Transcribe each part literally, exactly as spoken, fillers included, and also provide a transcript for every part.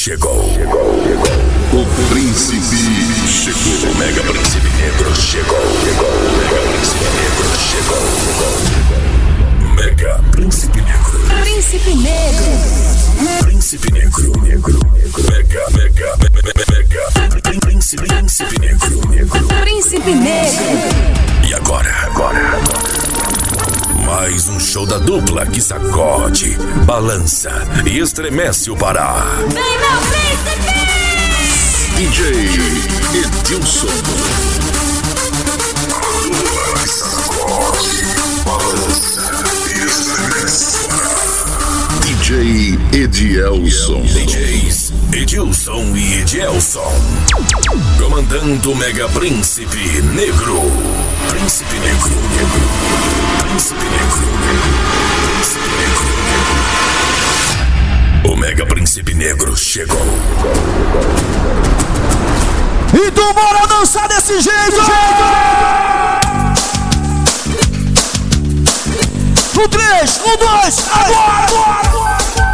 chegou. O príncipe chegou. O mega príncipe negro chegou. O mega príncipe negro chegou. Mega príncipe negro. Príncipe negro. Príncipe negro. Negro. Mega, mega, mega, mega. Príncipe, príncipe negro. Negro. Príncipe negro. E agora, agora, agora. Mais um show da dupla que sacode, balança e estremece o Pará. Vem, meu príncipe! D J Edilson. A dupla que sacode, balança e estremece o Pará. D J Edielson. D Js Edilson e Edielson. Comandando o Mega Príncipe Negro. Príncipe Negro, Negro. Príncipe Negro, Príncipe Negro. O Mega Príncipe Negro chegou. Então bora dançar desse jeito! Um, três, um, dois, agora! agora.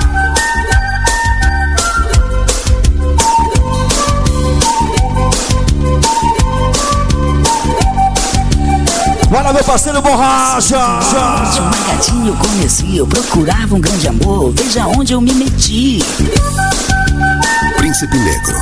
Bora, meu parceiro Borracha! De uma gatinha eu conheci, eu procurava um grande amor, veja onde eu me meti. Príncipe Negro.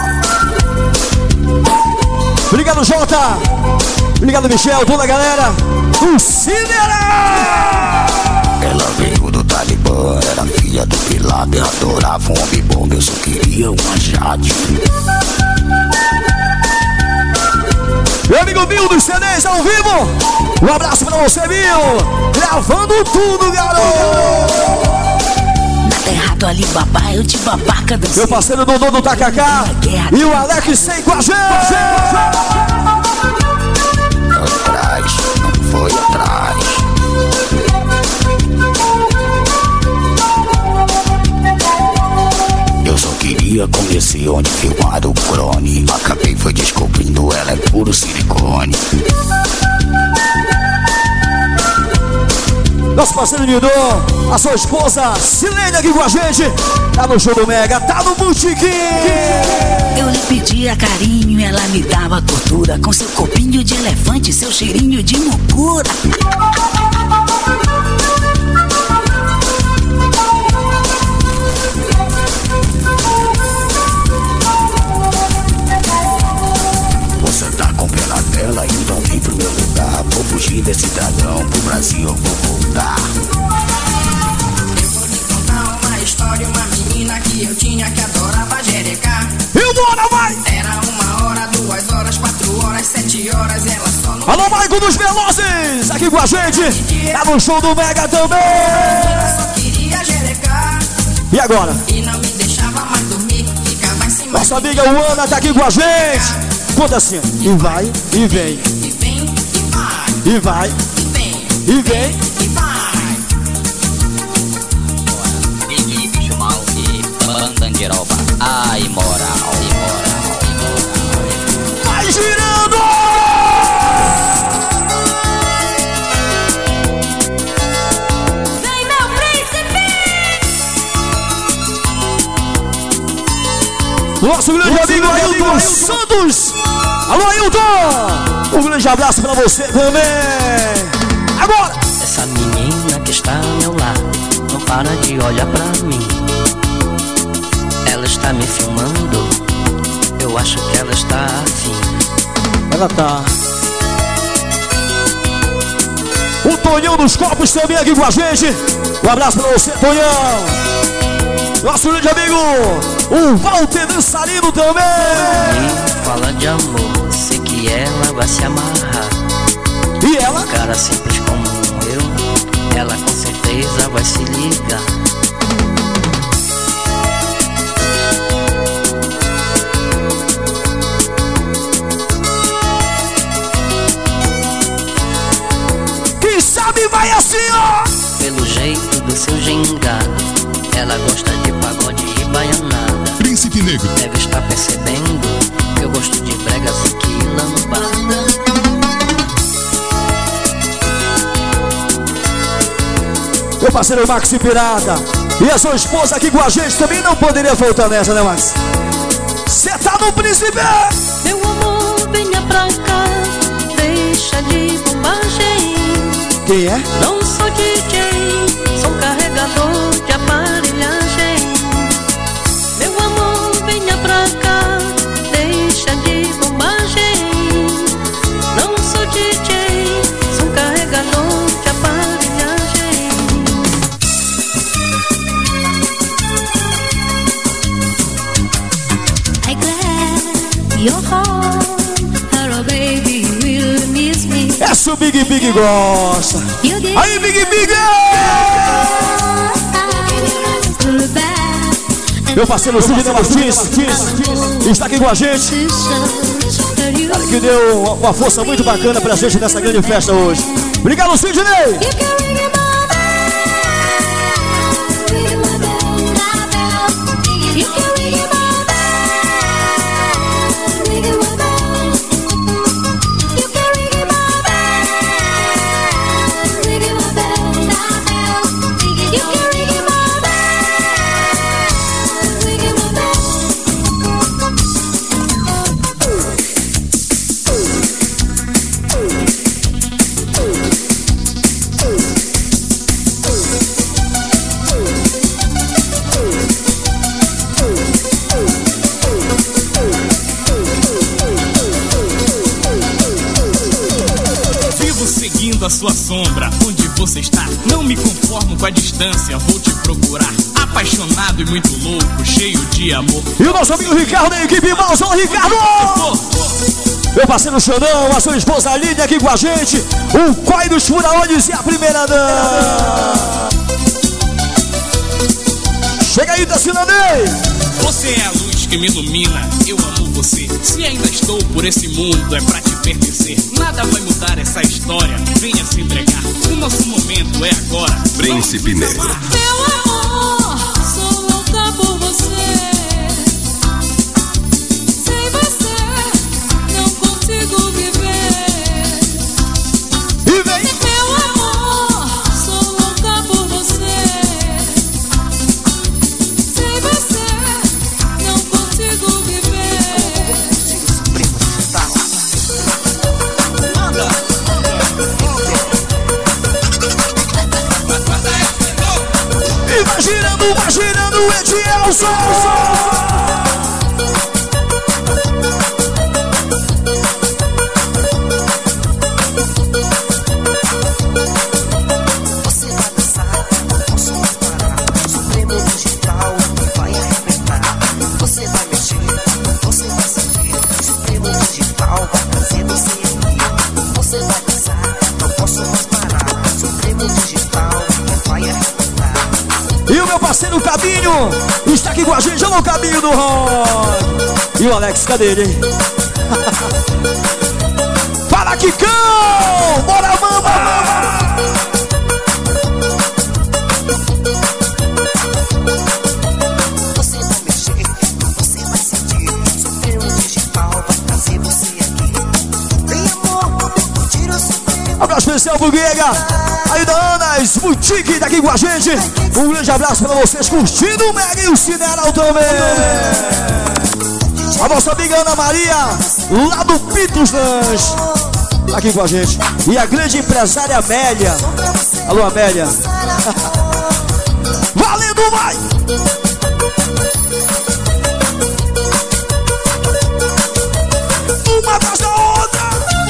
Obrigado, Jota! Obrigado, Michel, toda a galera! O Cinderela! Ela veio do Talibã, era filha do Pilato, eu adorava um homem bom, eu só queria uma Jade. Meu amigo Bill dos C Ds ao vivo, um abraço pra você, Bill, gravando tudo, garoto. Na terra do Alibaba, eu de babaca dancei. Meu parceiro Dodô do Tacacá e o Alex sem com a gente. Atrás, não foi atrás. Eu só queria conhecer onde filmaram o Crone. Acabei foi descobrindo, ela é puro silicone. Nosso parceiro Nidô, a sua esposa Silene aqui com a gente. Tá no show do Mega, tá no Boutiquim. Eu lhe pedia carinho e ela me dava tortura, com seu corpinho de elefante, seu cheirinho de mucura. Você tá com pena dela, então vem pro meu lugar. Vou fugir desse dragão, pro Brasil eu vou voltar. Eu vou te contar uma história, uma menina que eu tinha que adorava jerecar. E bora, vai! Era uma hora, duas horas, quatro horas, sete horas, ela só não... Alô, Maico dos Velozes, aqui com a gente. Tá no show do Mega também. Ela só queria jerecar E agora? e não me deixava mais dormir, ficava em cima. Nossa amiga Uana tá aqui com a gente. Conta assim, e vai, e vem, E vem, e vai, e vai, e vem, e vem. e vai. Big bicho mal e bandandiroba. Ai, moral, imoral, imoral. Vai girando! Vem, meu príncipe! Nosso grande amigo Ailton Santos. Alô, Ailton! Um grande abraço pra você também. Agora! Essa menina que está ao meu lado não para de olhar pra mim. Ela está me filmando, eu acho que ela está afim. Ela tá. O Tonhão dos Copos também aqui com a gente. Um abraço pra você, Tonhão. Nosso grande amigo, o Walter Dançarino também. E fala de amor, sei que ela vai se amarrar. E ela? Um cara simples como eu, ela com certeza vai se ligar. Quem sabe vai assim, ó. Pelo jeito do seu gingado, ela gosta de pagode e baianada. Príncipe Negro. Deve estar percebendo que eu gosto de bregas e que lambada. Meu parceiro Maxi Pirata. E a sua esposa aqui com a gente também não poderia faltar nessa, né, Max? Cê tá no príncipe! Meu amor, venha pra cá, deixa de bobagem. Quem é? Não sou D J, sou carregador de aparelhagem. Meu amor, venha pra cá, deixa de bobagem. Não sou D J, sou carregador de aparelhagem. I glad you're home. Hello baby, will miss me. Essa o Big Big gosta. Aí, Big Big! Meu parceiro Sidney Martins está aqui com a gente. Cara que deu uma força muito bacana pra gente nessa grande festa hoje. Obrigado, Sidney! A sua sombra, onde você está? Não me conformo com a distância, vou te procurar. Apaixonado e muito louco, cheio de amor. E o nosso amigo Ricardo da equipe Malzão, Ricardo! Meu parceiro Xandão, a sua esposa Aline aqui com a gente. O Coi dos Furaolhos e a primeira dama. Chega aí, Tassinanei! Você é a luz que me ilumina, eu amo você. Se ainda estou por esse mundo, é pra te pertencer. Nada vai mudar essa história, venha se entregar. O nosso momento é agora. Príncipe Negro. Meu amor, sou louca por você. Sem você, não consigo viver. E vem! Meu amor, sou louca por você. Sem você, não consigo viver. E vai girando, vai girando o Edielson! Você vai dançar, não posso mais parar. Supremo digital vai arrebentar. Você vai mexer, você vai sentir. Supremo digital vai trazer você aqui. Você vai dançar, não posso mais parar. Supremo digital vai arrebentar. E o meu parceiro Cabinho está aqui com a gente. Olha o Cabinho do rock. E o Alex, cadê ele, hein? Fala, Kikão! Bora, mama! Você vai mexer, você vai sentir. Supremo digital vai trazer você aqui. Vem amor, curtir o Supremo. Abraço especial pro Guega. Aí da Anas Boutique tá aqui com a gente. Um grande abraço pra vocês curtindo o Mega e o Cineral também. A nossa amiga Ana Maria, lá do Pitos Lanche, tá aqui com a gente. E a grande empresária Amélia. Alô, Amélia. Valendo, vai! Uma atrás da outra.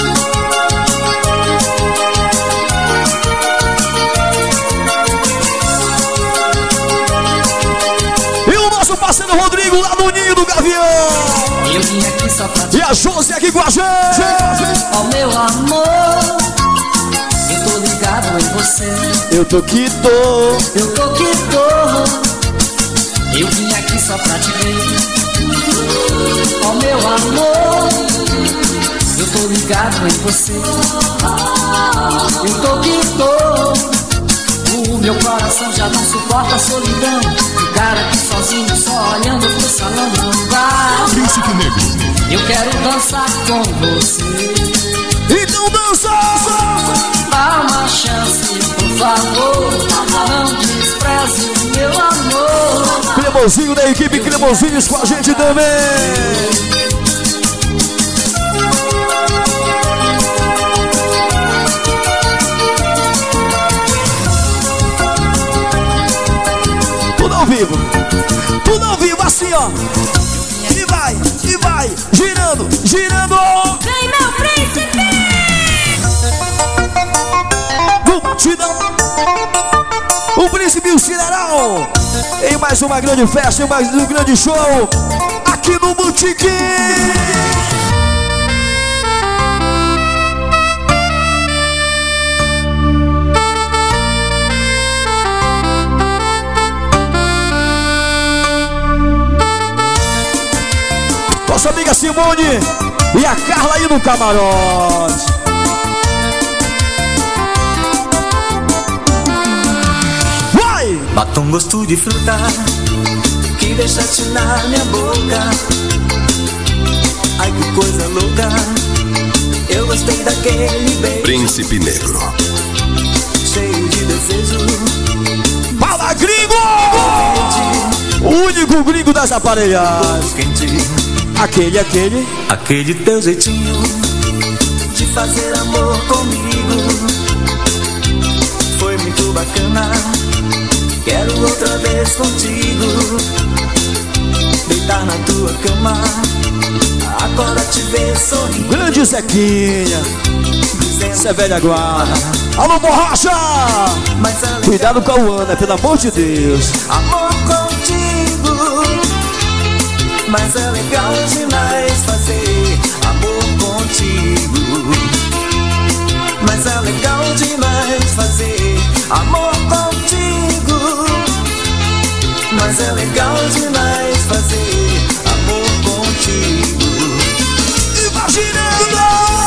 E o nosso parceiro Rodrigo, lá do Ninho do Gavião. Eu vim aqui só pra te E a Josi aqui com a gente. Ó meu amor, eu tô ligado em você. Eu tô que tô. Eu tô que tô. Eu vim aqui só pra te ver. Ó meu amor, eu tô ligado em você. Eu tô que tô. O meu coração já não suporta a solidão. Ficar aqui sozinho, só olhando pro salão não dá. Príncipe Negro. Eu quero dançar com você. Então dança! Dá uma chance, por favor. Não despreze o meu amor. Cremosinho da equipe Cremosinhos com a gente também. Tudo ao vivo, tudo ao vivo assim ó. E vai, e vai, girando, girando. Vem meu príncipe. Multidão. O Príncipe e o Cineral em mais uma grande festa, em mais um grande show aqui no Boutique. Nossa amiga Simone e a Carla aí no camarote. Bata um gosto de fruta que deixaste na minha boca. Ai que coisa louca, eu gostei daquele beijo. Príncipe Negro, cheio de desejo. Fala gringo! O único gringo das aparelhadas. Aquele, aquele Aquele teu jeitinho de fazer amor comigo foi muito bacana. Quero outra vez contigo, deitar na tua cama, agora te ver sorrindo. Grande Zequinha, isso é velha guarda. Alô, borracha! Cuidado com a Ana, pelo amor de Deus. Amor contigo, mas é legal demais fazer amor contigo. Mas é legal demais fazer amor contigo. Mas é legal demais fazer amor contigo. Imaginando!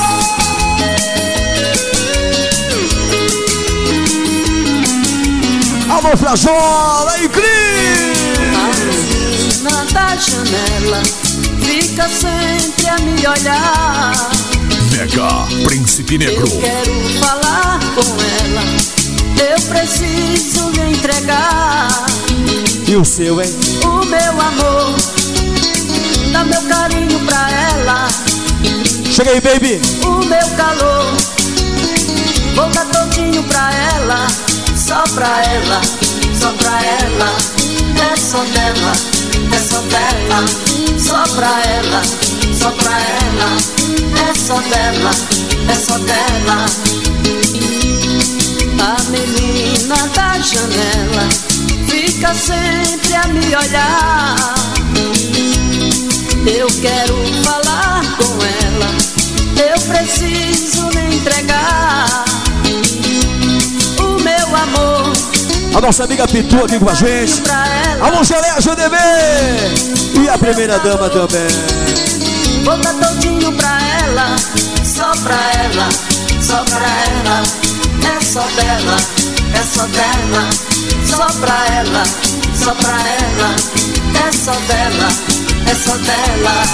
Alô, Frajola e Cris! A menina da janela fica sempre a me olhar. Mega Príncipe Negro. Eu quero falar com ela, eu preciso me entregar. E o seu, hein? O meu amor, dá meu carinho pra ela. Chega aí, baby. O meu calor, vou dar todinho pra ela. Só pra ela, só pra ela. É só dela, é só dela. Só pra ela, só pra ela. É só dela, é só dela. A menina da janela fica sempre a me olhar. Eu quero falar com ela, eu preciso me entregar. O meu amor, a nossa amiga Pitu aqui com a gente. Alô, Geleia G D B. E a primeira dama também. Vou dar todinho pra ela, só pra ela, só pra ela. É só dela, é só dela. Só pra ela, só pra ela. É só dela, é só dela.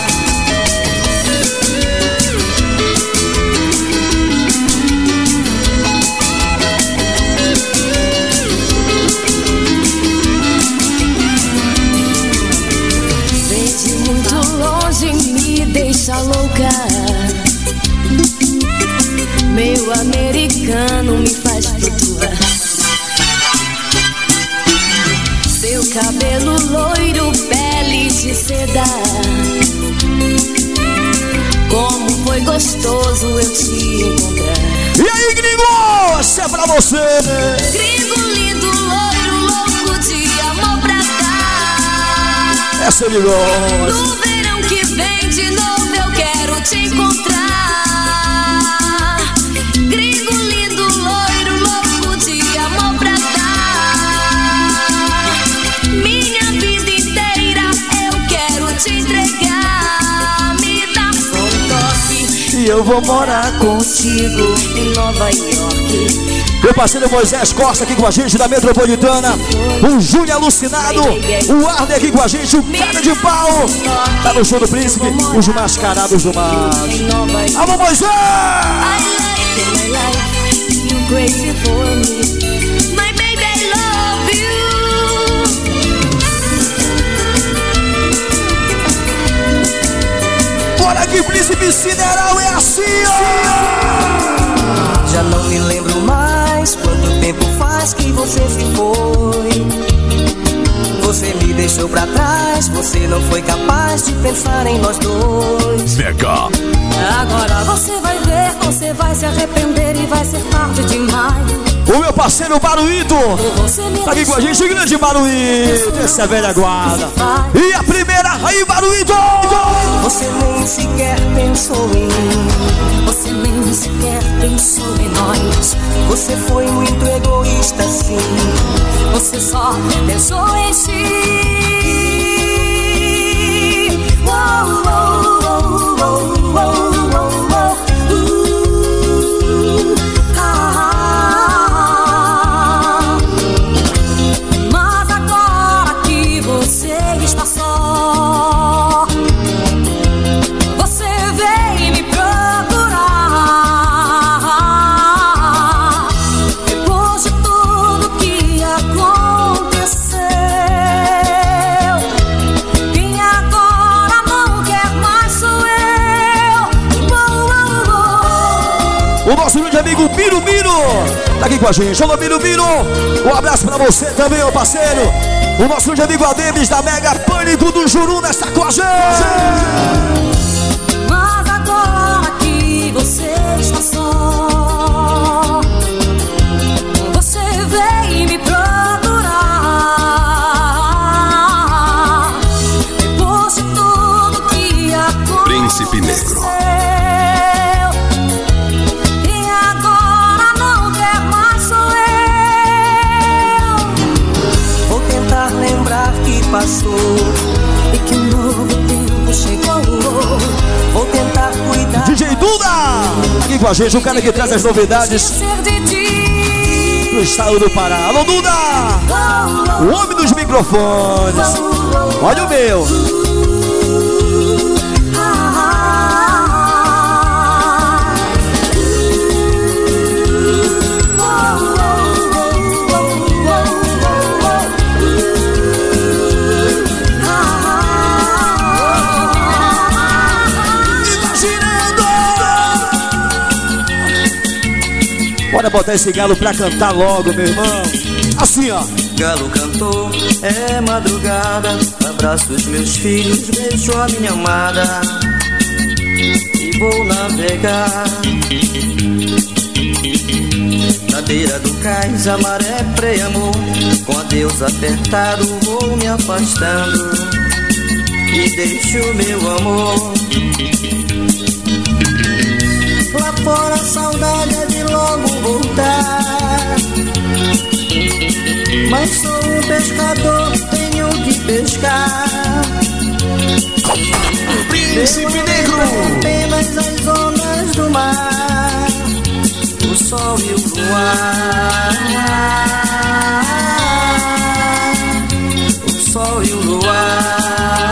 Vem de muito longe, me deixa louca. Meu americano me faz flutuar. Seu cabelo loiro, pele de seda. Como foi gostoso eu te encontrar. E aí, gringo, essa é pra você. Gringo lindo, loiro, louco de amor pra dar. Essa ele gosta. No verão que vem de novo eu quero te encontrar. Gringo lindo, loiro, louco de amor pra dar. Minha vida inteira eu quero te entregar. Me dá um toque e eu vou morar contigo em Nova York. Meu parceiro Moisés Costa aqui com a gente da Metropolitana. O Júnior Alucinado. O Arne aqui com a gente. O cara de pau. Tá no show do Príncipe. Os mascarados do mar. Alô, Moisés! Crazy for me, my baby, I love you. de Príncipe Sideral é assim, ó. Já não me lembro mais quanto tempo faz que você se foi. Você me deixou pra trás, você não foi capaz de pensar em nós dois. Mega. Agora você vai ver, você vai se arrepender e vai ser tarde demais. O meu parceiro Baruíto tá aqui com a gente, o grande Baruíto. Essa é a velha guarda. E a primeira, aí Baruíto. Você nem sequer pensou em mim. Você nem sequer pensou em nós. Você foi muito egoísta, sim. Você só pensou em si. Uou, uou, uou, uou, uou. O nosso grande amigo Miro Miro tá aqui com a gente. Alô, Miro Miro. Um abraço pra você também, meu parceiro. O nosso grande amigo Adebes da Mega Pânico do Juruna está com a gente. Mas agora que você está só, você veio me procurar. Depois de tudo que aconteceu, Príncipe Negro. Passou e que um novo tempo chegou. Vou tentar cuidar. D J Duda aqui com a gente, o cara que traz as novidades do estado do Pará. Alô, Duda, o homem dos microfones. Olha o meu. Bora botar esse galo pra cantar logo, meu irmão. Assim, ó. Galo cantou, é madrugada. Abraço os meus filhos, beijo a minha amada. E vou navegar na beira do cais, a maré pré-amor. Com adeus apertado, vou me afastando e deixo meu amor. Lá fora a saudade é de logo voltar, mas sou um pescador, tenho que pescar. Príncipe Negro. Apenas as ondas do mar, o sol e o luar. O sol e o luar.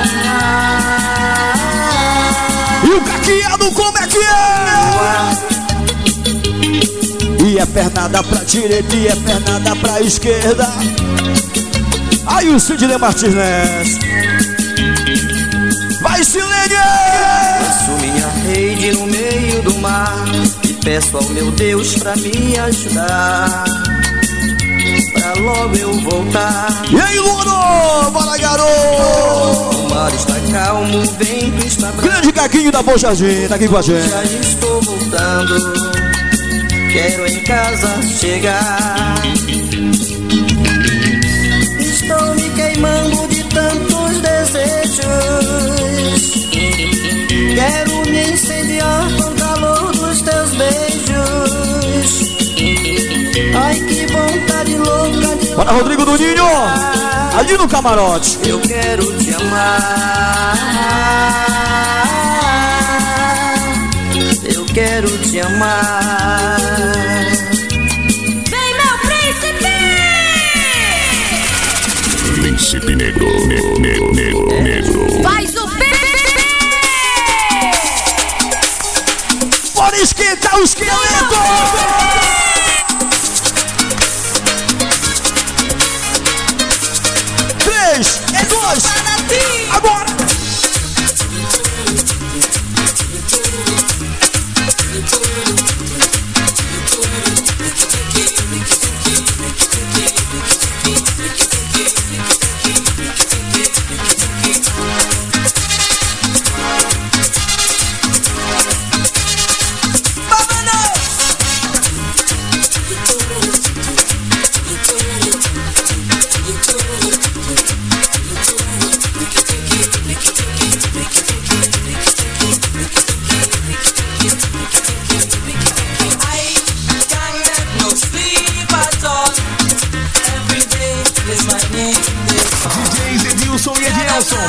E o caqueado, como é que é? E é pernada pra direita e é pernada pra esquerda. Aí o Sidney Martins Ness. Vai, Silene! Lanço minha rede no meio do mar e peço ao meu Deus pra me ajudar, pra logo eu voltar. E aí, Luno? Bora, garoto! O mar está calmo, o vento está bravo. Grande Caquinho da Bom Jardim, tá aqui com a gente. Já estou voltando, quero em casa chegar. Estou me queimando de tantos desejos, quero me incendiar com o calor dos teus beijos. Ai, que vontade louca de... Bora, Rodrigo do Ninho, ali no camarote. Eu quero te amar, eu quero te amar. Vem, meu príncipe! Príncipe Negro, negro, negro, negro, negro. Faz o bem! Bora esquentar o esqueleto! Três, é dois, agora! Nelson.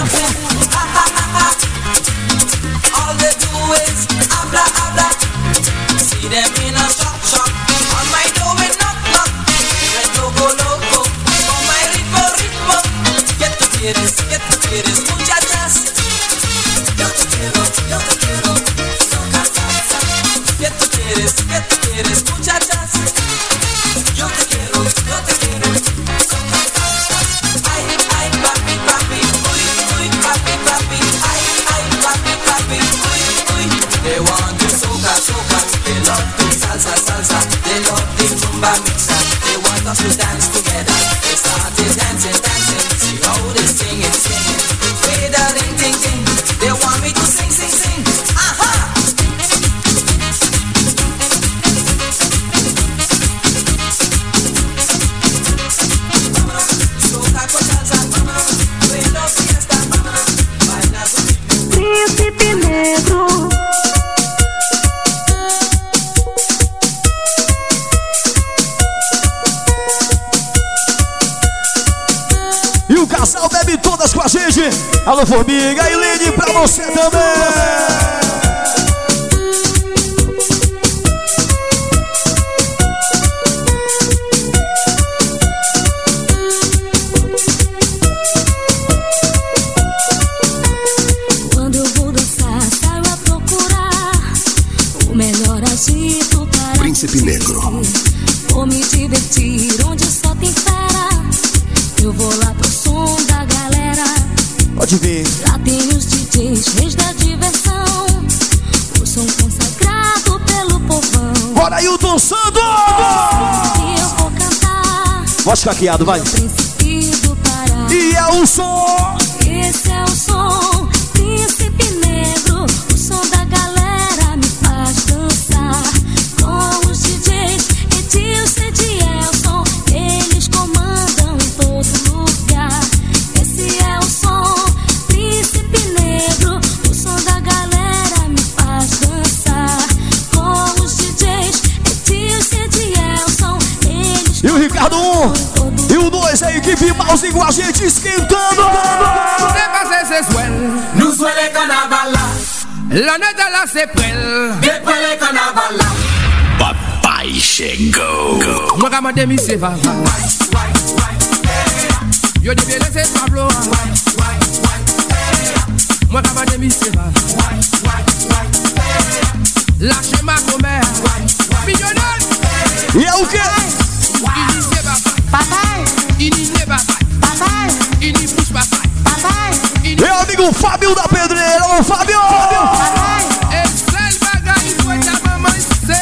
All they do is habla, habla. See them in a shop, shop. On my door we knock, knock. Red loco, loco. On my ritmo, ritmo. ¿Qué tú quieres? ¿Qué tú quieres? Muchachas. Yo te quiero, yo te quiero. Toca salsa. ¿Qué tú quieres? ¿Qué tú quieres? Muchachas. Yo te quiero, yo te quiero. Toca salsa. Ay, ay, papi, papi. Uy, uy, papi, papi. Ay, ay, papi, papi. Uy, uy. They want to soca, soca. They love to salsa, salsa. They love the rumba mixer. They want us to dance together. They started dancing, dancing. See how they sing it, sing it. Way da ding, ding, ding. They want me to sing, sing, sing. Aha! Soca con salsa, vámonos. Buenos fiesta, vámonos. Baila conmigo. Príncipe negro. E o casal bebe todas com a gente. Alô, Formiga e Lene, pra você também. Quando eu vou dançar, saio a procurar o melhor agito para Príncipe Negro. vou me divertir onde só tem fera. Eu vou lá pro som da galera. Pode vir. Lá tem os D Js, reis da diversão. O som consagrado pelo povão. Bora, Hilton Santos! E eu vou cantar. Voz caqueado, vai. Príncipe do Pará. E é o som. Esse é o som, Príncipe Negro. O som da galera me faz dançar. Com os D Js, Edilson e Edielson, eles comandam em todo lugar. Esse é o som, Príncipe Negro. O som da galera me faz dançar. Com os D Js, Edilson e Edielson, eles E o Ricardo um. E o dois, a equipe Mouse com a gente esquentando. Nous suele carnavala. La neta la se prel. Después de carnavala. Papai chegou. Moi ka mande mi se va va. Yo de bien laisser Pablo. Moi ka mande mi se va va. Lâchez ma commère. Millionnaire. E é o quê? Ini se va va. Papai, Ini ne va va. papai, Ini push va va. papai, Meu amigo Fábio da Pedreira. Ô, Fábio! papai. El sel bagay fue ta maman se.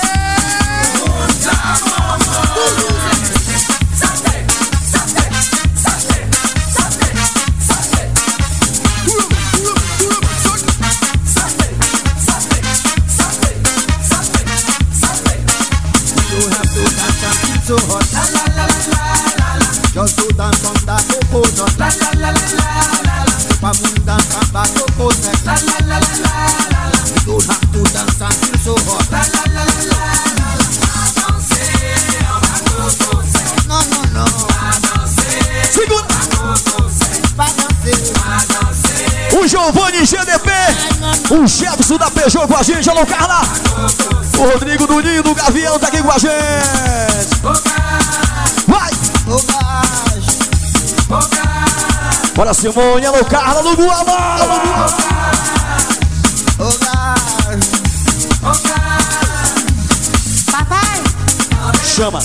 So hot, la la la la la la. Just to dance on that coconut, la la la la la la. Pamun dance on that coconut, la la la la la la. You don't have to dance and feel so hot, la la la la la la. A danser, on va danser. No no no. A danser, Segura. va danser, va danser. O Giovanni G D P. O Jefferson da Peugeot com a gente. Alô, Carla. O Rodrigo do Ninho do Gavião tá aqui com a gente. Vai. Oh gosh, Bora, Simone. Alô, Carla do Guamá. Alô, Guamá. oh gosh, oh gosh. Papai, Chama.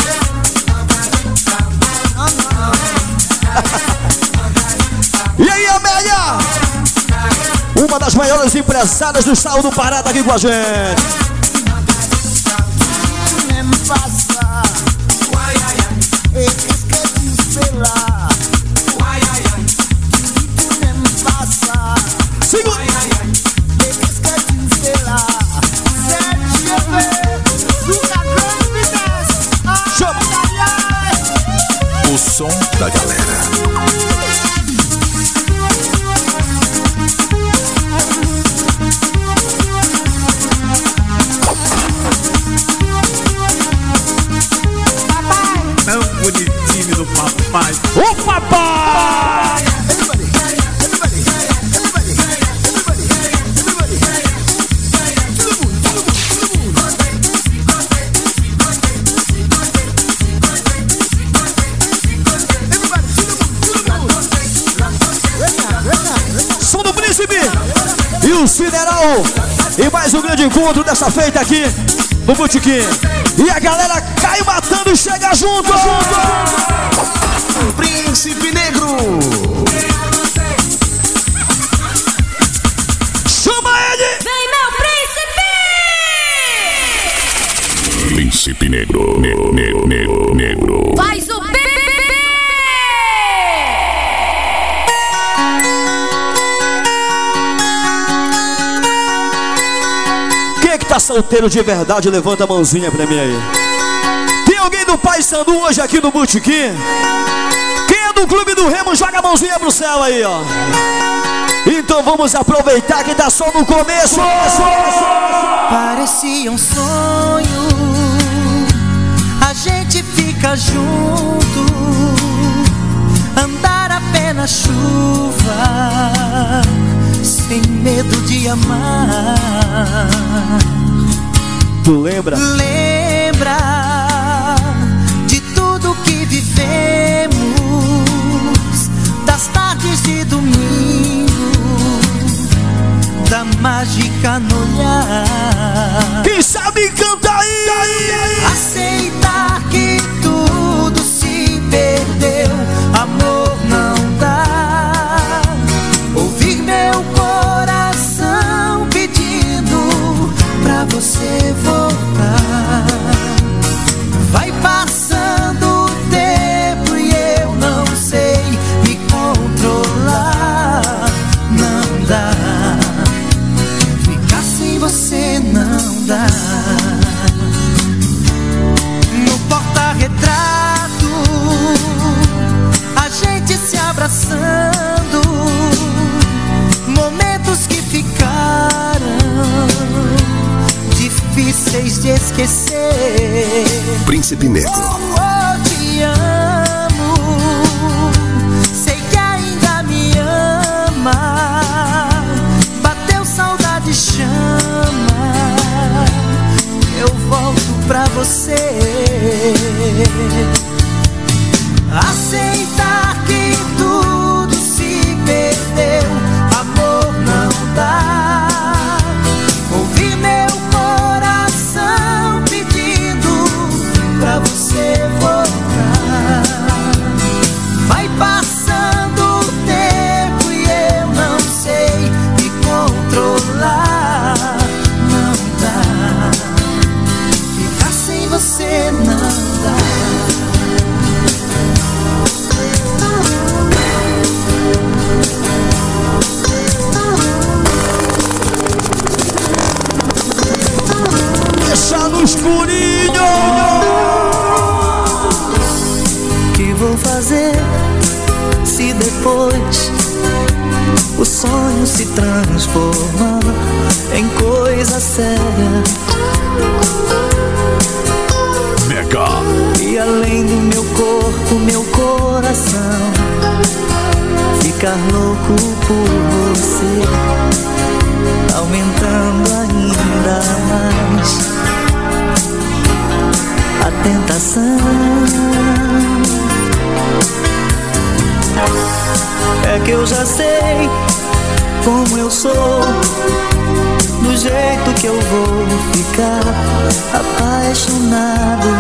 E aí, Amélia? Uma das maiores empresárias do estado do Pará tá aqui com a gente. Nem passa. E qu'est-ce que tu fais là? Tu n'aimes pas ça. Segura. Et qu'est-ce que tu fais là? C'est cheveux sous la grande vitesse. Chama. Aïe, aïe, aïe. O som da galera. Tão bonitinho do papai. Ô, papai! no Cineral. E mais um grande encontro dessa feita aqui no Botequim. E a galera cai matando e chega junto. Príncipe Negro. Chama ele! Vem, meu príncipe! Príncipe Negro, negro, negro, negro, negro. Faz o bebê! Quem é que tá solteiro de verdade? Levanta a mãozinha pra mim aí. Tem alguém do Pai Sandu hoje aqui no Botequim? Quem é do Clube do Remo, joga a mãozinha pro céu aí, ó. Então vamos aproveitar que tá só no começo. Parecia um sonho, a gente fica junto, andar a pé na chuva, sem medo de amar. Tu lembra? Lembra de tudo que vivemos, das tardes de domingo, da mágica no olhar. Quem sabe canta aí! Aceitar que tudo se perdeu, amor não dá. Ouvir meu coração pedindo pra você voltar. Vai passando o tempo e eu não sei me controlar. Não dá, ficar sem você não dá. No porta-retrato, a gente se abraçando, momentos que ficaram difíceis de esquecer. Príncipe Negro. Oh, te amo, sei que ainda me ama. Bateu saudade, chama, eu volto pra você. Aceitar que tudo se perdeu, amor não dá. Ouvir meu coração pedindo pra você voltar. Vai passando o tempo e eu não sei me controlar. Não dá, ficar sem você não dá. Deixa no escurinho. Que vou fazer se depois o sonho se transforma em coisa séria? Mega. E além do meu corpo, meu coração ficar louco por você, aumentando ainda mais a tentação. É que eu já sei como eu sou, do jeito que eu vou ficar apaixonado,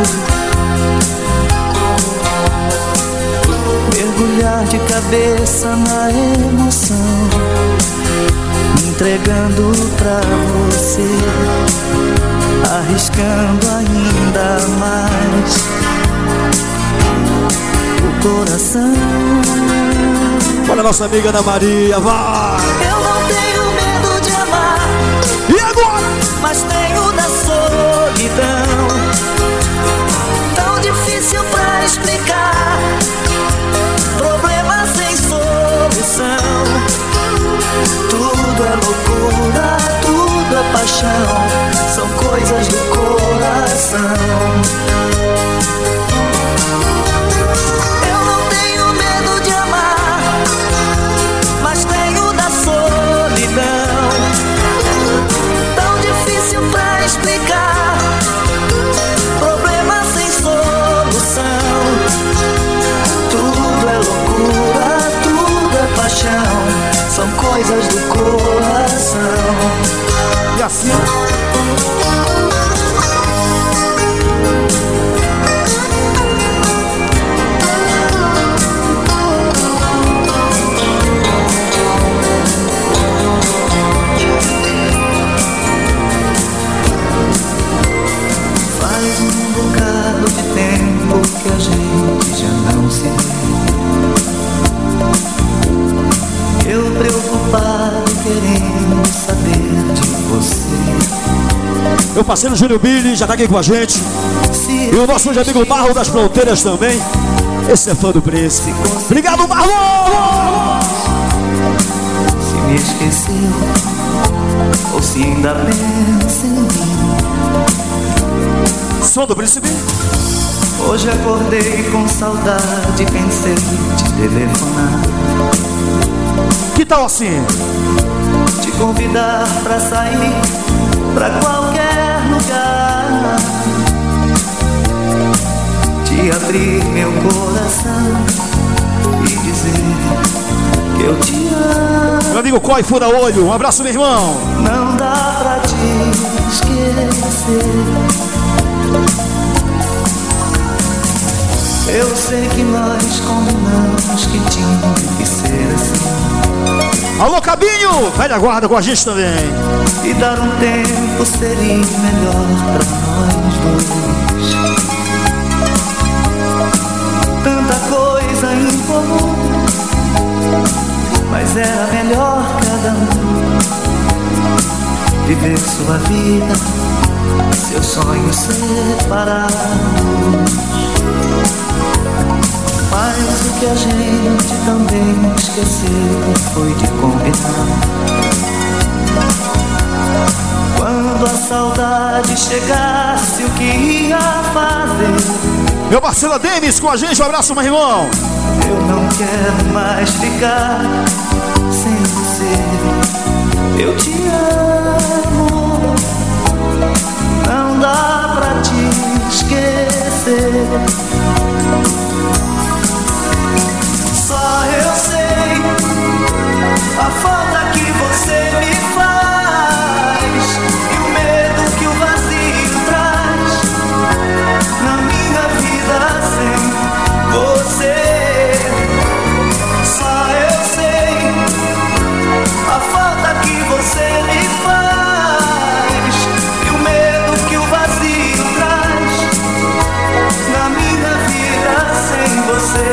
mergulhar de cabeça na emoção, me entregando pra você, arriscando ainda mais o coração. Olha a nossa amiga Ana Maria, vai! Eu não tenho medo de amar. E agora? Mas tenho da solidão, tão difícil pra explicar, problema sem solução. Tudo é loucura, tudo é paixão, são coisas do coração. Eu não tenho medo de amar, mas tenho da solidão, tão difícil pra explicar, parceiro Júnior Billy já tá aqui com a gente. E o nosso grande amigo Marlon das Fronteiras também. Esse é fã do Príncipe. Obrigado, Marlon! Se me esqueceu ou se ainda pensa em mim. Som do Príncipe. Hoje acordei com saudade, pensei em te telefonar. Que tal assim? Te convidar pra sair pra qualquer lugar, te abrir meu coração e dizer que eu te amo. Meu amigo Coi Fura Olho, um abraço, meu irmão. Não dá pra te esquecer. Eu sei que nós combinamos que tinha que ser assim. Alô, Cabinho, velha guarda com a gente também. E dar um tempo seria melhor pra nós dois. Tanta coisa em comum, mas era melhor cada um viver sua vida, seus sonhos separados. Mas o que a gente também esqueceu foi de combinar. Quando a saudade chegasse, o que ia fazer? Meu parceiro Denis com a gente, um abraço, meu irmão. Eu não quero mais ficar sem você. Eu te amo, não dá pra te esquecer. Só eu sei a falta que você me faz e o medo que o vazio traz na minha vida sem você. Só eu sei a falta que você me faz e o medo que o vazio traz na minha vida sem você.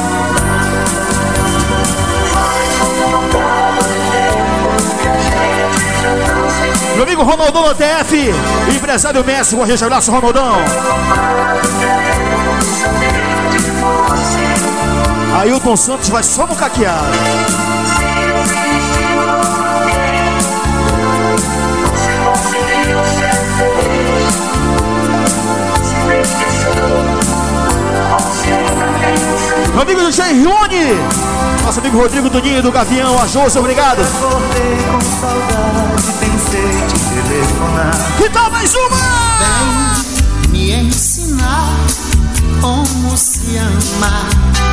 Meu amigo Ronaldão da T F, empresário Messi, um gente, abraço, Ronaldão. Ailton Santos vai só no caqueado. Meu amigo do J. Rione, nosso amigo Rodrigo Toninho do Gavião, a Josi, obrigado. Acordei com saudade, pensei te telefonar. Que tal mais uma? Vem me ensinar como se ama.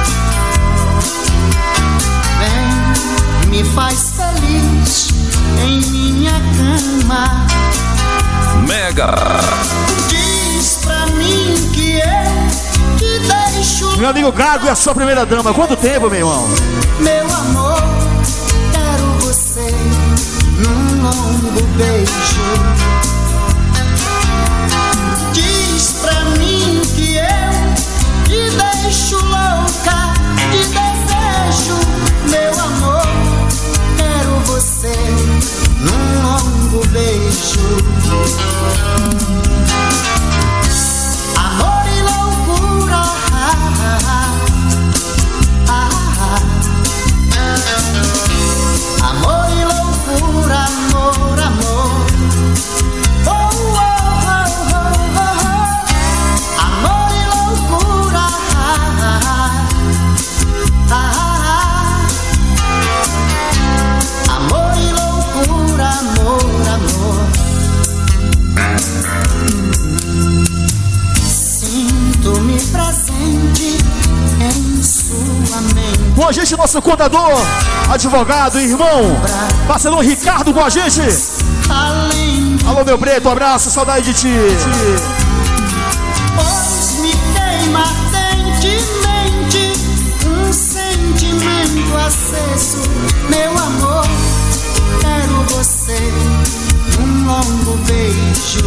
Vem, me faz feliz em minha cama. Mega. Diz pra mim que eu te deixo. Meu amigo Gago e a sua primeira dama, quanto tempo, meu irmão? Meu amor, quero você num longo beijo. Diz pra mim que eu te deixo louca de desejo. Meu amor, quero você num longo beijo. Amor e loucura. Amor e loucura, amor, amor. Oh, oh, oh, oh, oh, oh. Amor e loucura. Ah, ah, ah. Amor e loucura, amor, amor. Sinto-me presente em sua mente. Com a gente, nosso contador, advogado, irmão, parceirão Ricardo com a gente. Alô, meu preto, um abraço, saudade de ti. Pois me queima ardentemente um sentimento aceso. Meu amor, quero você num longo beijo.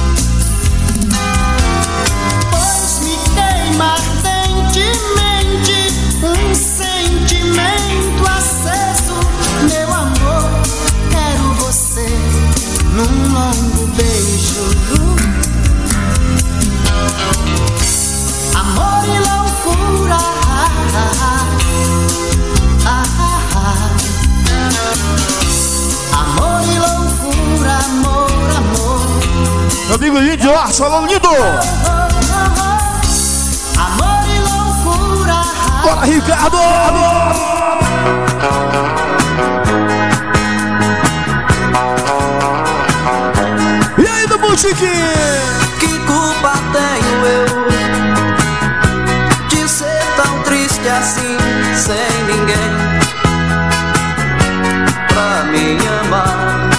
Pois me queima ardentemente um sentimento aceso. Meu amor, quero você num longo beijo. ah, ah. Amor e loucura, amor, amor. Meu amigo Lindo Arte, falando lindo. Amor e loucura. Bora, Ricardo! E aí, do Boutique? Que culpa tenho eu de ser tão triste assim, sem ninguém pra me amar?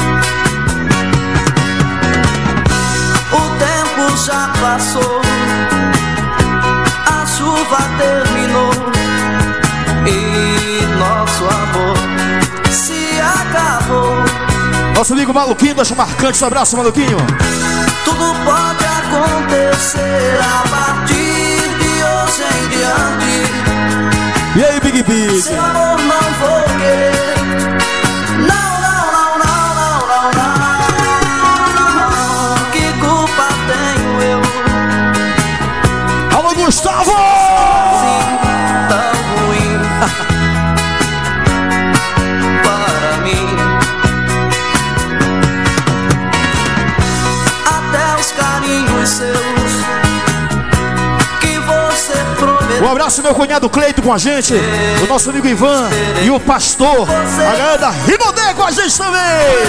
O tempo já passou, a chuva terminou e nosso amor se acabou. Nosso amigo Maluquinho, deixa marcante, um abraço, Maluquinho. Tudo pode acontecer a partir de hoje em diante. E aí, Big Big? Seu amor não vou querer. Não, não, não, não, não, não, não. Que culpa tenho eu? Alô, Gustavo! Sim, tão ruim para mim. Até os carinhos seus que você prometeu. Um abraço, meu cunhado Cleito com a gente, o nosso amigo Ivan e o pastor, a galera da Rimodé com a gente também.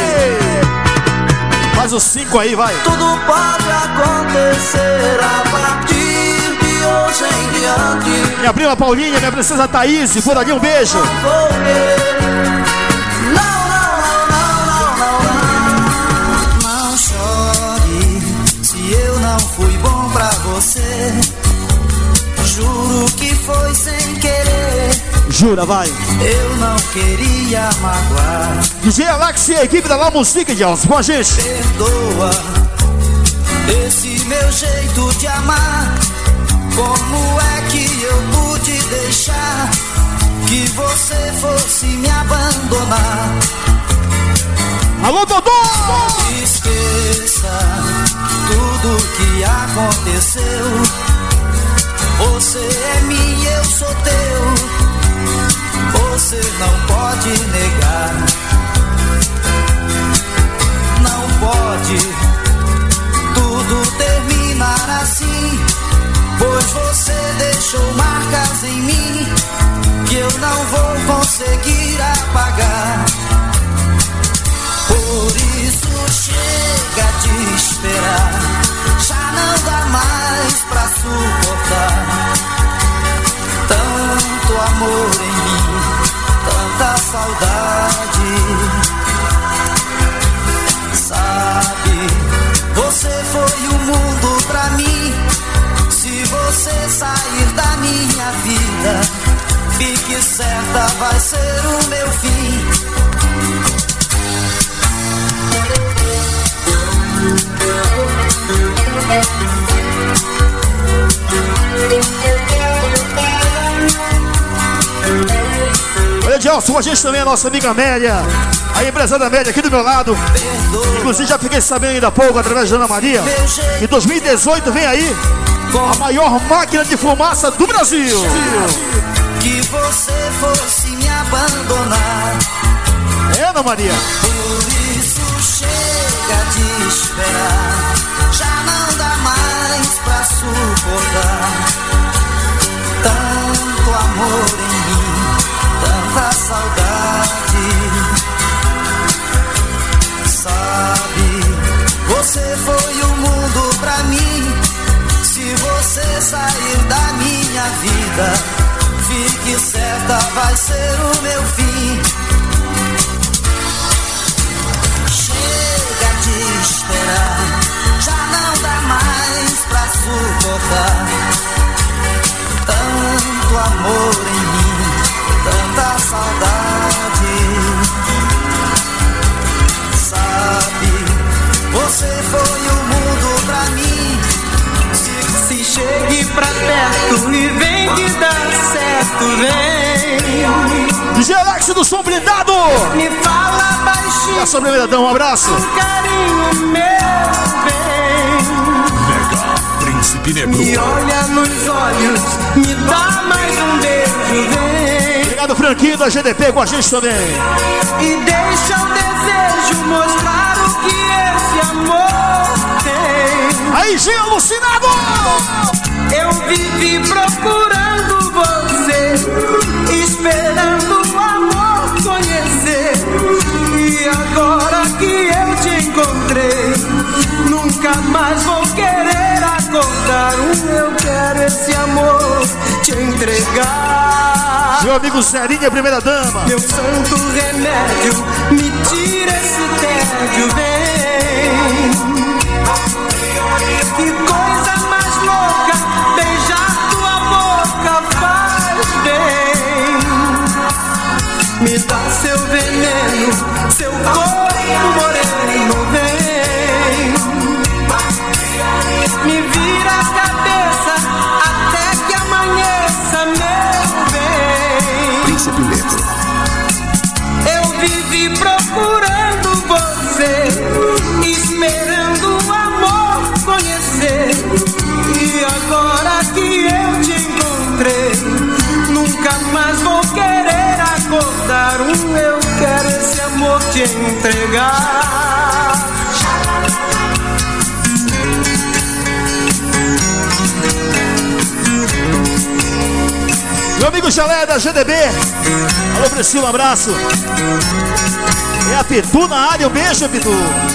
Faz os cinco aí, vai. Tudo pode acontecer a partir de hoje em diante. Minha prima Paulinha, minha princesa Thaís, por ali um beijo. Não vou querer. Não, não, não, não, não, não. Não chore se eu não fui bom pra você. Juro que foi sem querer. Jura, vai. Eu não queria magoar. D J Alex e a equipe da La Musique de Alves com a gente. Perdoa esse meu jeito de amar. Como é que eu pude deixar que você fosse me abandonar? Alô, Dodô! Esqueça tudo que aconteceu. Você é minha, eu sou teu. Você não pode negar. Não pode tudo terminar assim, pois você deixou marcas em mim que eu não vou conseguir apagar. Por isso chega de esperar, já não dá mais pra suportar. Tanto amor em mim, tanta saudade. Sabe, você foi o mundo pra mim. Se você sair da minha vida, fique certa, vai ser o meu fim. Olha, Gelson, a gente também é a nossa amiga Amélia, a empresária Amélia aqui do meu lado. Inclusive já fiquei sabendo ainda há pouco, através da Ana Maria, que dois mil e dezoito vem aí a maior máquina de fumaça do Brasil. Que você fosse me abandonar. É, Ana Maria. Por isso chega de esperar, já não dá mais pra suportar. Tanto amor em mim, tanta saudade. Sabe, você foi o mundo pra mim. Se você sair da minha vida, fique certa, vai ser o meu fim. Chega de esperar, já não dá mais pra suportar. Tanto amor em mim, tanta saudade. Sabe, você foi o mundo pra mim. Se, se chegue pra perto e vem que dá certo, vem. D J Alex do Som Blindado. Me fala baixinho. E a sobreviradão, um abraço. Um carinho meu, vem. Mega Príncipe Negro. Me olha nos olhos, me dá mais um beijo. Branquinho da G D P com a gente também. E deixa o desejo mostrar o que esse amor tem. Aí, Gil alucinado! Eu vivi procurando você, esperando o amor conhecer. E agora que eu te encontrei, nunca mais vou querer acordar. Eu quero esse amor te entregar. Meu amigo Zerinha, primeira dama. Meu santo remédio, me tira esse tédio, vem. Que coisa mais louca, beijar tua boca faz bem. Me dá seu veneno, seu corpo moreno, vem. Me vira a cabeça até que amanheça, meu bem. Príncipe Negro. Eu vivi procurando você, esperando o amor conhecer. E agora que eu te encontrei, nunca mais vou querer acordar. Um eu quero esse amor te entregar. Meu amigo Chalé da G D B. Alô, Priscila, um abraço. É a Pitu na área, um beijo, Pitu.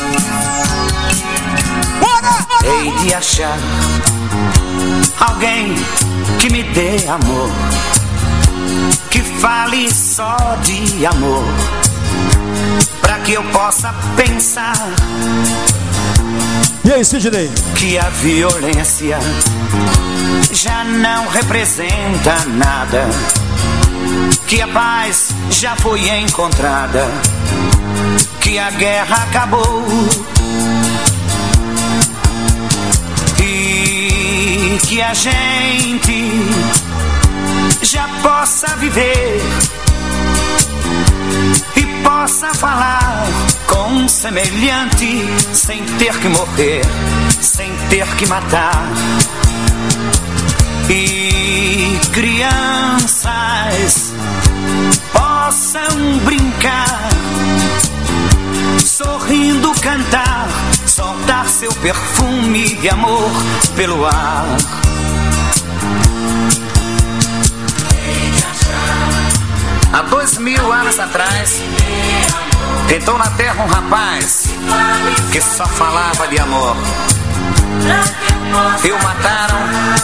Bora! Hei de achar alguém que me dê amor, que fale só de amor, pra que eu possa pensar. E aí, Sidney? Que a violência já não representa nada, que a paz já foi encontrada, que a guerra acabou e que a gente já possa viver e possa falar com um semelhante sem ter que morrer, sem ter que matar. E crianças possam brincar, sorrindo cantar, soltar seu perfume de amor pelo ar. Há dois mil anos atrás, tentou na terra um rapaz que só falava de amor. E o mataram,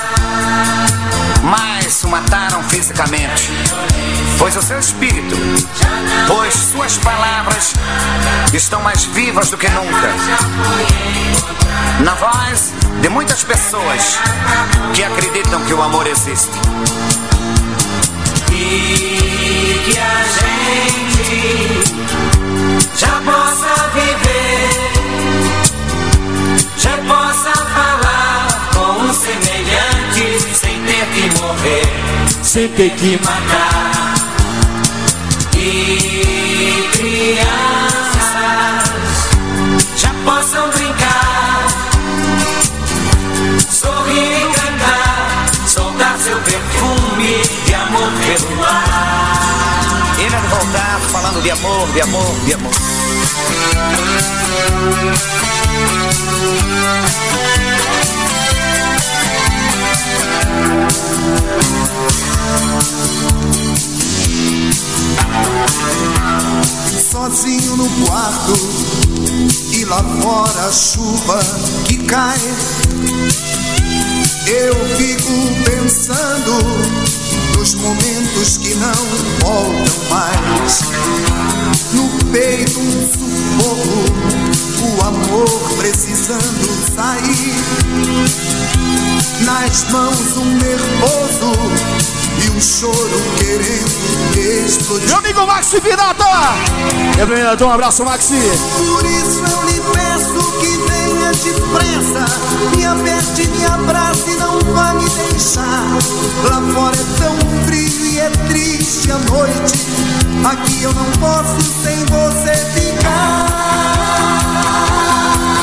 mas o mataram fisicamente, pois o seu espírito, pois suas palavras estão mais vivas do que nunca, na voz de muitas pessoas que acreditam que o amor existe. E que a gente já possa viver, já possa falar com um semelhante sem ter que morrer, sem ter que matar. E crianças já possam brincar, sorrir e cantar, soltar seu perfume de amor pelo ar. Ele vai voltar falando de amor, de amor, de amor. Sozinho no quarto e lá fora a chuva que cai, eu fico pensando nos momentos que não voltam mais. No peito um sufoco, o amor precisando sair. Nas mãos um nervoso e um choro querendo explodir. Meu amigo Maxi Pirata! É primeiro, um abraço, Maxi. Por isso eu lhe peço que venha depressa, me aperte, me abrace e não vá me deixar. Lá fora é tão frio e é triste a noite, aqui eu não posso sem você ficar.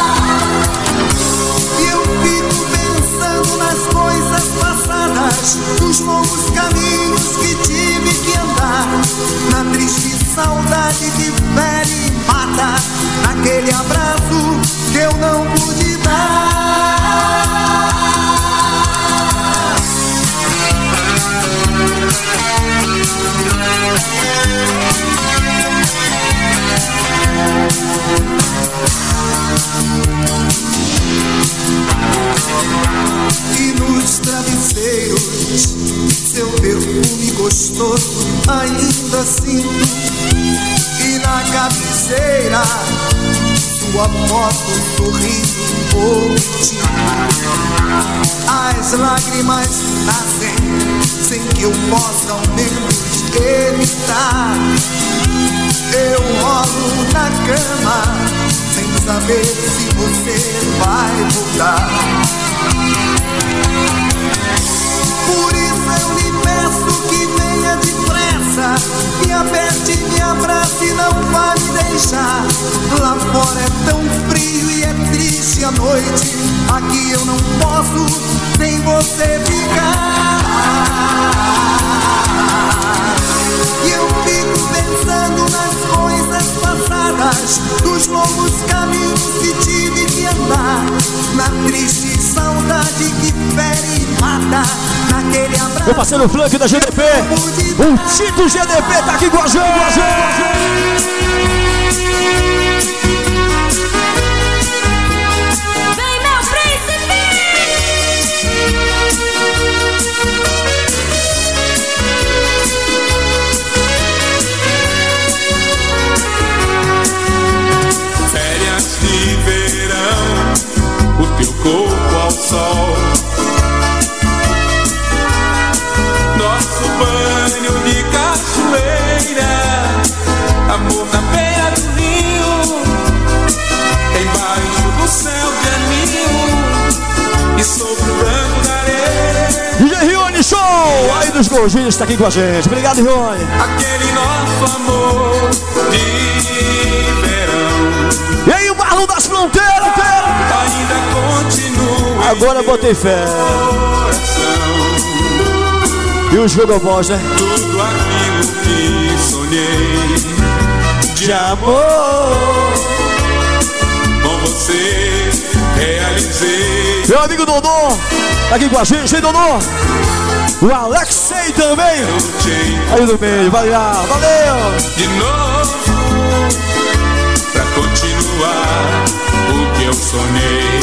E eu fico pensando nas coisas passadas, dos longos caminhos que tive que andar, na triste saudade que fere e mata, naquele abraço que eu não pude dar. E nos travesseiros seu perfume gostoso ainda sinto, e na cabeceira sua foto sorrindo por ti. As lágrimas nascem sem que eu possa ao menos evitar. Eu rolo na cama sem saber se você vai voltar. Por isso eu lhe peço que venha depressa, me aperte, me abrace e não vá me deixar. Lá fora é tão frio e é triste a noite, aqui eu não posso sem você ficar. E eu fico pensando nas coisas passadas, dos longos caminhos que tive que andar, na triste saudade que fere e mata, naquele abraço. Meu parceiro Flank da G D P, o Tito G D P tá aqui com a gente, com a gente. Teu corpo ao sol, nosso banho de cachoeira, amor na beira do rio, embaixo do céu de anil e sobre o branco da areia. D J Rione Show, aí dos Gorginhos, tá aqui com a gente. Obrigado, Rione. Aquele nosso amor de verão. E aí, o Marlon das Fronteiras, ainda continua. Agora botei fé. E os Jogobós, né? Tudo aquilo que sonhei de, de amor com você realizei. Meu amigo Dodô tá aqui com a gente, hein, Dodô? O Alexei também. Aí no meio, valeu, valeu. De novo, pra continuar o que eu sonhei.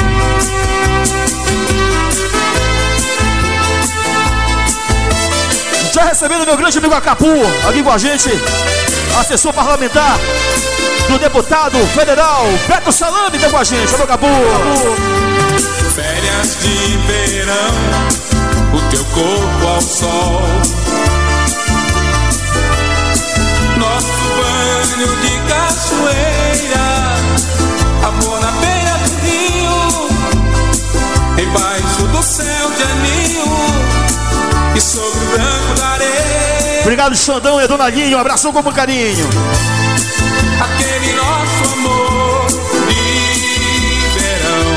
Já recebendo meu grande amigo Acapu aqui com a gente, assessor parlamentar do deputado federal Beto Salame tá com a gente. Alô, Acapu. Férias de verão, o teu corpo ao sol, nosso banho de cachoeira, amor na beira do rio, embaixo do céu de anil e sobre o branco da areia. Obrigado, Xandão e Dona Guinho, um abração com carinho. Aquele nosso amor de verão,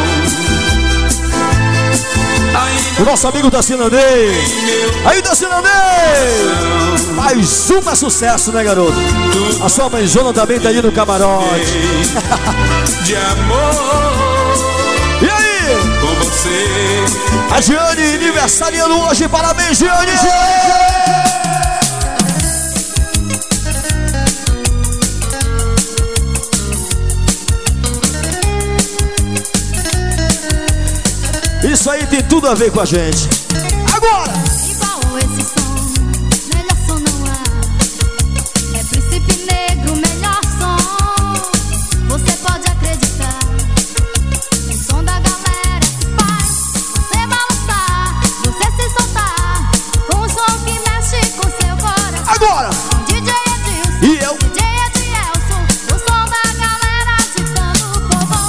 o nosso amigo Dacinandei. Aí, Dacinandei! Mais uma sucesso, né, garoto? A sua mãezona também tá aí no camarote. De amor. E aí? Com você. A Giane aniversariando hoje. Parabéns, Giane! Isso aí tem tudo a ver com a gente. Agora! Igual esse som, melhor som não há. É Príncipe Negro, melhor som. Você pode acreditar. O som da galera que faz você balançar, você se soltar. Com um som que mexe com seu coração. Agora! D J Edilson, e eu? D J Edielson, o som da galera agitando o povão.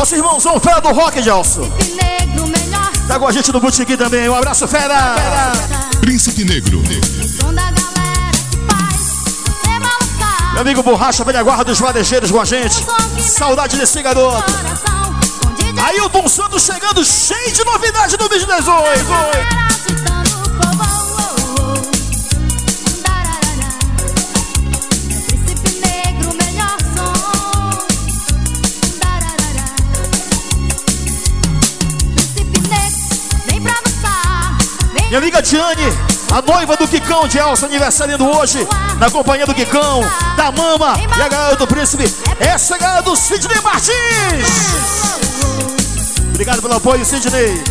Nosso irmãozão Fera do Rock, Gelson. Tá com a gente no Botequim também. Um abraço, Fera. Príncipe Negro. Meu amigo Borracha, velha guarda dos vadejeiros com a gente. Saudade desse garoto. Ailton Santos chegando cheio de novidade no vídeo dezoito. Minha amiga Diane, a noiva do Quicão de Elsa, aniversariando hoje, na companhia do Quicão, da Mama e a galera do Príncipe. Essa é a galera do Sidney Martins. Obrigado pelo apoio, Sidney.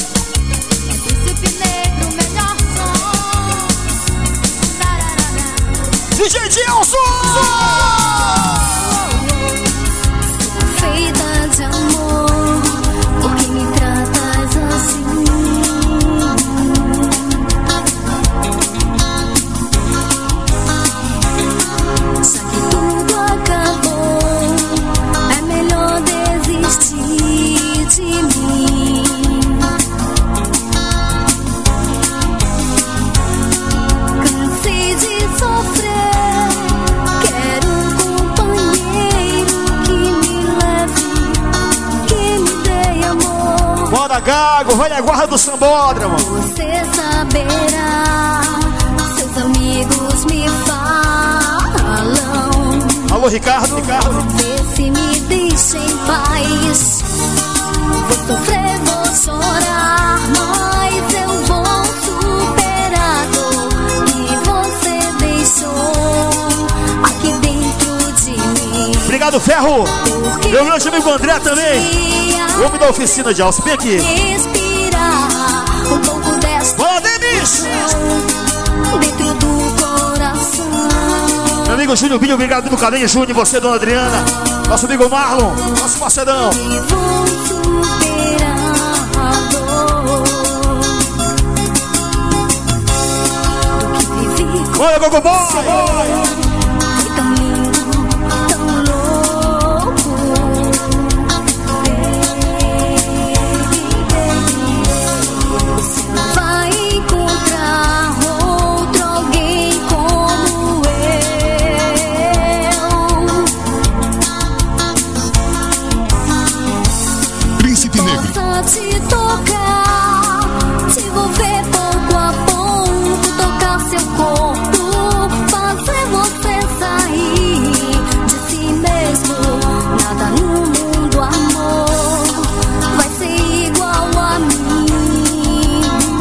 D J Gelson! Feita de amor, por que me tratas assim? Já que tudo acabou, é melhor desistir de mim. Cansei de sofrer, quero um companheiro que me leve, que me dê amor. Bora, Gago, velha guarda do Sambódromo. Você saberá, seus amigos me falam. Alô, Ricardo. Ricardo. Vê se me deixa em paz. Vou sofrer, vou chorar, mas eu vou superar dor que você deixou aqui dentro de mim. Obrigado, Ferro. Meu grande amigo André também. O homem da oficina de Alce, vem aqui. Respirar um pouco desta Bora, Denis! dentro do coração. Meu amigo Júnior Bilho, obrigado pelo carinho, Júnior, você, dona Adriana. Nosso amigo Marlon, nosso parceirão. E vou superar a dor do que vivi com Olha, Gogo Boy! Foi tão lindo, tão louco. Você não vai encontrar outro alguém como eu. Príncipe Negro. Possa te tocar, te envolver pouco a pouco, tocar seu corpo, fazer você sair de si mesmo. Nada no mundo, amor, vai ser igual a mim.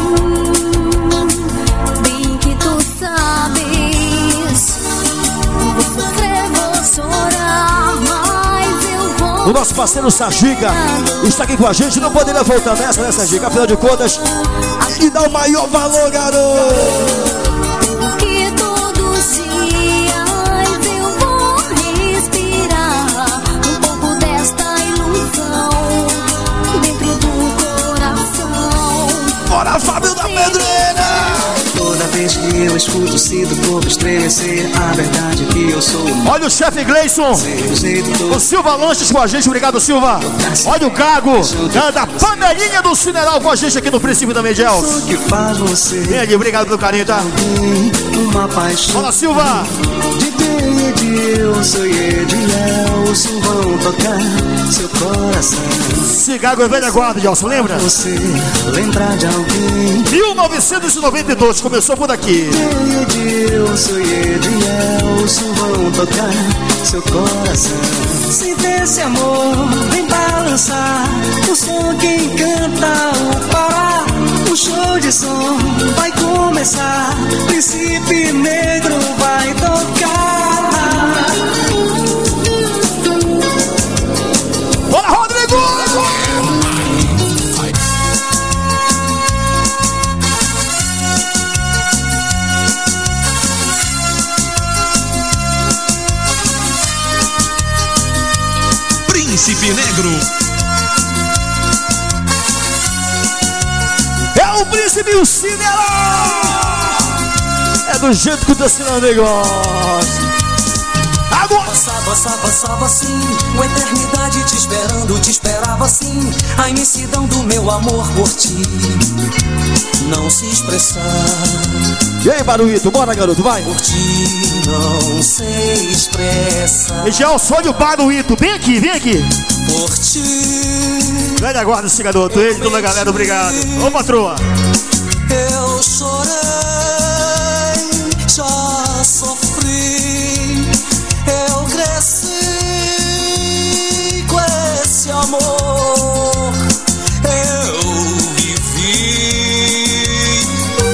Bem que tu sabes, vou sofrer, vou chorar, mas eu vou. O nosso parceiro Sajiga está aqui com a gente, não poderia voltar nessa, né, Sajiga? Afinal de contas, aqui dá o maior valor, garoto! Que todos os dias eu vou respirar um pouco desta ilusão dentro do coração. Bora, Fábio da Pedreira! Toda vez que eu escuto, sinto o corpo estremecer. A verdade é que eu sou. Olha o chefe Gleison, o Silva Lanches com a gente, obrigado, Silva. Olha o Gago, cara da panelinha do Cineral com a gente aqui no princípio da Mediels. Que faz você. Vem ali, obrigado pelo carinho, tá? Uma paixão. Fala, Silva. De bem e de eu, sou e de Elson, vão tocar seu coração. Esse Gago é velha guarda, Gelson, lembra? Você lembrar de alguém. mil novecentos e noventa e dois, começou por aqui. De e de eu, sou e de Elson, vão tocar seu coração. Sinta esse amor, vem balançar. O som que encanta o Pará. O show de som vai começar. Príncipe Negro vai tocar. Bora, Rodrigo! Príncipe Negro. É o Príncipe e o Cinderela! É do jeito que o Tocino negócio. Agora! Passava, passava, passava assim, uma eternidade te esperando, te esperava assim. A imensidão do meu amor por ti não se expressar. E aí, Baruíto, bora, garoto, vai. Por ti não sei expressar. Região Sonho Baruíto, vem aqui, vem aqui. Por ti. Velha guarda esse garoto, ele, toda a galera, obrigado. Ô, patroa. Eu chorei, já sofri, eu cresci com esse amor, eu vivi,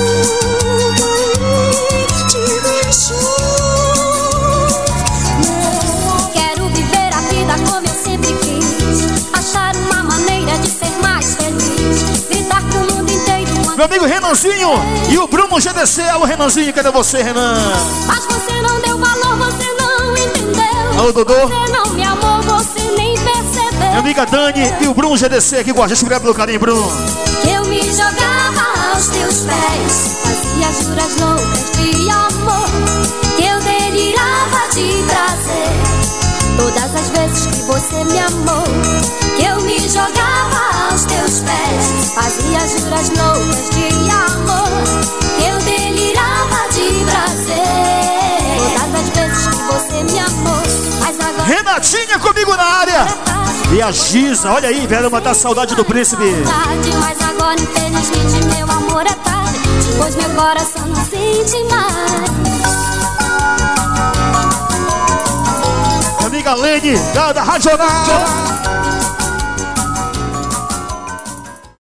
te deixou. Quero viver a vida como eu sempre quis, achar uma maneira de ser mais feliz, gritar pro mundo inteiro. Meu amigo Renanzinho e o Bruno G D C. Alô, Renanzinho, cadê você, Renan? Mas você não deu valor, você não entendeu. Alô, Dodô. Você não me amou, você nem percebeu. Minha amiga Dani e o Bruno G D C aqui com a gente. Obrigado pelo carinho, Bruno. Que eu me jogava aos teus pés, fazia juras loucas de amor, que eu delirava de prazer todas as vezes que você me amou. Que eu me jogava aos teus pés, fazia juras loucas de amor, que eu delirava de prazer todas as vezes que você me amou. Mas agora Renatinha comigo na área. E a Giza, olha aí, velho, matar a saudade do príncipe. Mas agora infelizmente meu amor é tarde, pois meu coração não sente mais. Minha amiga Lene, da Radional.